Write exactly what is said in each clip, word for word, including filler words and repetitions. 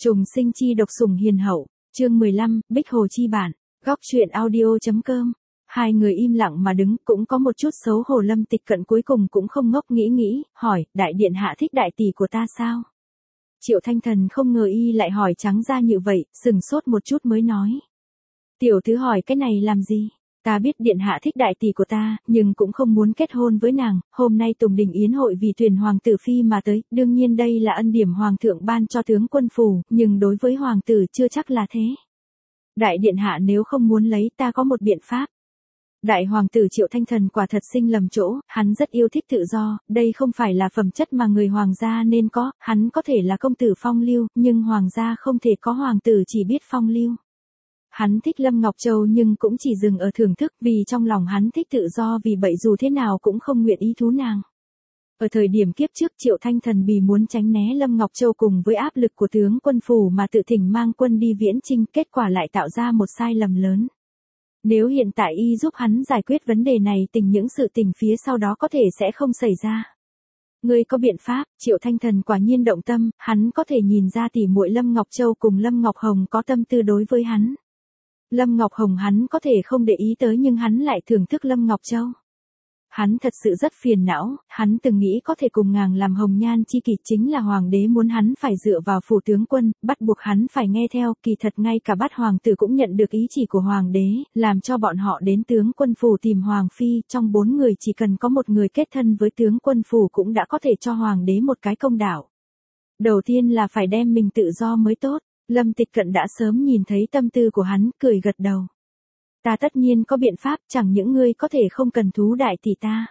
Trùng sinh chi độc sủng hiền hậu, chương mười lăm, Bích Hồ chi bản, góc truyện audio.com. Hai người im lặng mà đứng, cũng có một chút xấu hổ. Lâm Tịch Cận cuối cùng cũng không ngốc nghĩ nghĩ, hỏi, đại điện hạ thích đại tỷ của ta sao? Triệu Thanh Thần không ngờ y lại hỏi trắng ra như vậy, sừng sốt một chút mới nói. Tiểu thứ hỏi cái này làm gì? Ta biết điện hạ thích đại tỷ của ta, nhưng cũng không muốn kết hôn với nàng. Hôm nay Tùng Đình yến hội vì tuyển hoàng tử phi mà tới, đương nhiên đây là ân điểm hoàng thượng ban cho tướng quân phủ, nhưng đối với hoàng tử chưa chắc là thế. Đại điện hạ nếu không muốn lấy, ta có một biện pháp. Đại hoàng tử Triệu Thanh Thần quả thật sinh lầm chỗ, hắn rất yêu thích tự do, đây không phải là phẩm chất mà người hoàng gia nên có, hắn có thể là công tử phong lưu, nhưng hoàng gia không thể có hoàng tử chỉ biết phong lưu. Hắn thích Lâm Ngọc Châu nhưng cũng chỉ dừng ở thưởng thức, vì trong lòng hắn thích tự do, vì vậy dù thế nào cũng không nguyện ý thú nàng. Ở thời điểm kiếp trước, Triệu Thanh Thần vì muốn tránh né Lâm Ngọc Châu cùng với áp lực của tướng quân phủ mà tự thỉnh mang quân đi viễn chinh, kết quả lại tạo ra một sai lầm lớn. Nếu hiện tại y giúp hắn giải quyết vấn đề này, tình những sự tình phía sau đó có thể sẽ không xảy ra. Ngươi có biện pháp? Triệu Thanh Thần quả nhiên động tâm, hắn có thể nhìn ra tỉ muội Lâm Ngọc Châu cùng Lâm Ngọc Hồng có tâm tư đối với hắn. Lâm Ngọc Hồng hắn có thể không để ý tới, nhưng hắn lại thưởng thức Lâm Ngọc Châu. Hắn thật sự rất phiền não, hắn từng nghĩ có thể cùng nàng làm hồng nhan chi kỷ, chính là hoàng đế muốn hắn phải dựa vào phủ tướng quân, bắt buộc hắn phải nghe theo, kỳ thật ngay cả bát hoàng tử cũng nhận được ý chỉ của hoàng đế, làm cho bọn họ đến tướng quân phủ tìm hoàng phi, trong bốn người chỉ cần có một người kết thân với tướng quân phủ cũng đã có thể cho hoàng đế một cái công đạo. Đầu tiên là phải đem mình tự do mới tốt. Lâm Tịch Cận đã sớm nhìn thấy tâm tư của hắn, cười gật đầu. Ta tất nhiên có biện pháp, chẳng những ngươi có thể không cần thú đại tỷ ta.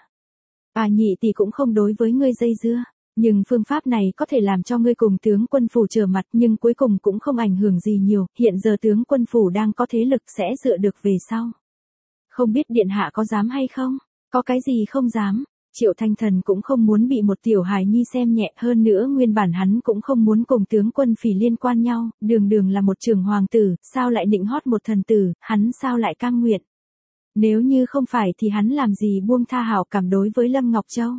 À nhị tỷ cũng không đối với ngươi dây dưa, nhưng phương pháp này có thể làm cho ngươi cùng tướng quân phủ trở mặt, nhưng cuối cùng cũng không ảnh hưởng gì nhiều, hiện giờ tướng quân phủ đang có thế lực sẽ dựa được về sau. Không biết điện hạ có dám hay không? Có cái gì không dám? Triệu Thanh Thần cũng không muốn bị một tiểu hài nhi xem nhẹ, hơn nữa nguyên bản hắn cũng không muốn cùng tướng quân phỉ liên quan nhau, đường đường là một trường hoàng tử, sao lại nịnh hót một thần tử, hắn sao lại cam nguyện. Nếu như không phải thì hắn làm gì buông tha hảo cảm đối với Lâm Ngọc Châu.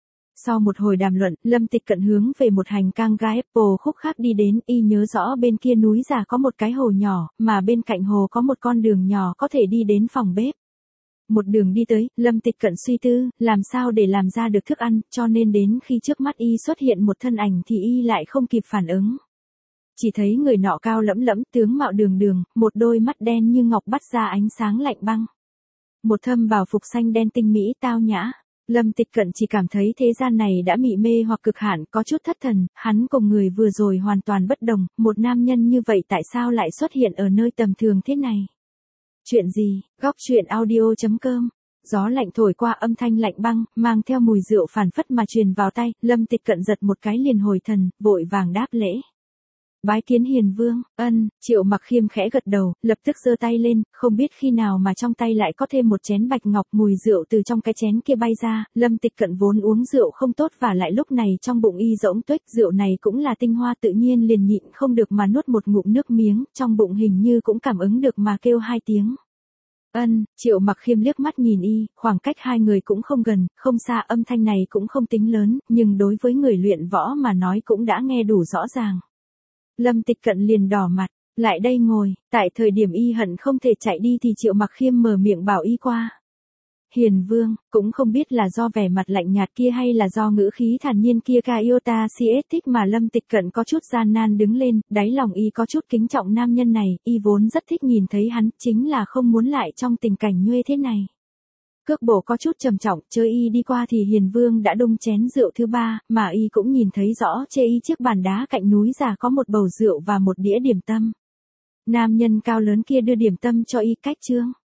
Sau một hồi đàm luận, Lâm Tịch Cận hướng về một hành cang gai Apple khúc khác đi đến, y nhớ rõ bên kia núi già có một cái hồ nhỏ, mà bên cạnh hồ có một con đường nhỏ có thể đi đến phòng bếp. Một đường đi tới, Lâm Tịch Cận suy tư, làm sao để làm ra được thức ăn, cho nên đến khi trước mắt y xuất hiện một thân ảnh thì y lại không kịp phản ứng. Chỉ thấy người nọ cao lẫm lẫm, tướng mạo đường đường, một đôi mắt đen như ngọc bắt ra ánh sáng lạnh băng. Một thâm bào phục xanh đen tinh mỹ tao nhã. Lâm Tịch Cận chỉ cảm thấy thế gian này đã mị mê hoặc cực hạn, có chút thất thần, hắn cùng người vừa rồi hoàn toàn bất đồng, một nam nhân như vậy tại sao lại xuất hiện ở nơi tầm thường thế này? Chuyện gì? Góc truyện audio.com. Gió lạnh thổi qua, âm thanh lạnh băng, mang theo mùi rượu phản phất mà truyền vào tay, Lâm Tịch Cận giật một cái liền hồi thần, vội vàng đáp lễ. Bái kiến hiền vương. Ân. Triệu Mặc Khiêm khẽ gật đầu, lập tức giơ tay lên, không biết khi nào mà trong tay lại có thêm một chén bạch ngọc, mùi rượu từ trong cái chén kia bay ra. Lâm Tịch Cận vốn uống rượu không tốt và lại lúc này trong bụng y rỗng tuếch, rượu này cũng là tinh hoa, tự nhiên liền nhịn không được mà nuốt một ngụm nước miếng, trong bụng hình như cũng cảm ứng được mà kêu hai tiếng. Ân. Triệu Mặc Khiêm liếc mắt nhìn y, khoảng cách hai người cũng không gần, không xa, âm thanh này cũng không tính lớn, nhưng đối với người luyện võ mà nói cũng đã nghe đủ rõ ràng. Lâm Tịch Cận liền đỏ mặt, lại đây ngồi, tại thời điểm y hận không thể chạy đi thì Triệu Mặc Khiêm mở miệng bảo y qua. Hiền vương, cũng không biết là do vẻ mặt lạnh nhạt kia hay là do ngữ khí thản nhiên kia ca iota siết thích mà Lâm Tịch Cận có chút gian nan đứng lên, đáy lòng y có chút kính trọng nam nhân này, y vốn rất thích nhìn thấy hắn, chính là không muốn lại trong tình cảnh nhuê thế này. Cước bộ có chút trầm trọng, chơi y đi qua thì hiền vương đã đung chén rượu thứ ba, mà y cũng nhìn thấy rõ chê y chiếc bàn đá cạnh núi già có một bầu rượu và một đĩa điểm tâm. Nam nhân cao lớn kia đưa điểm tâm cho y cách trương.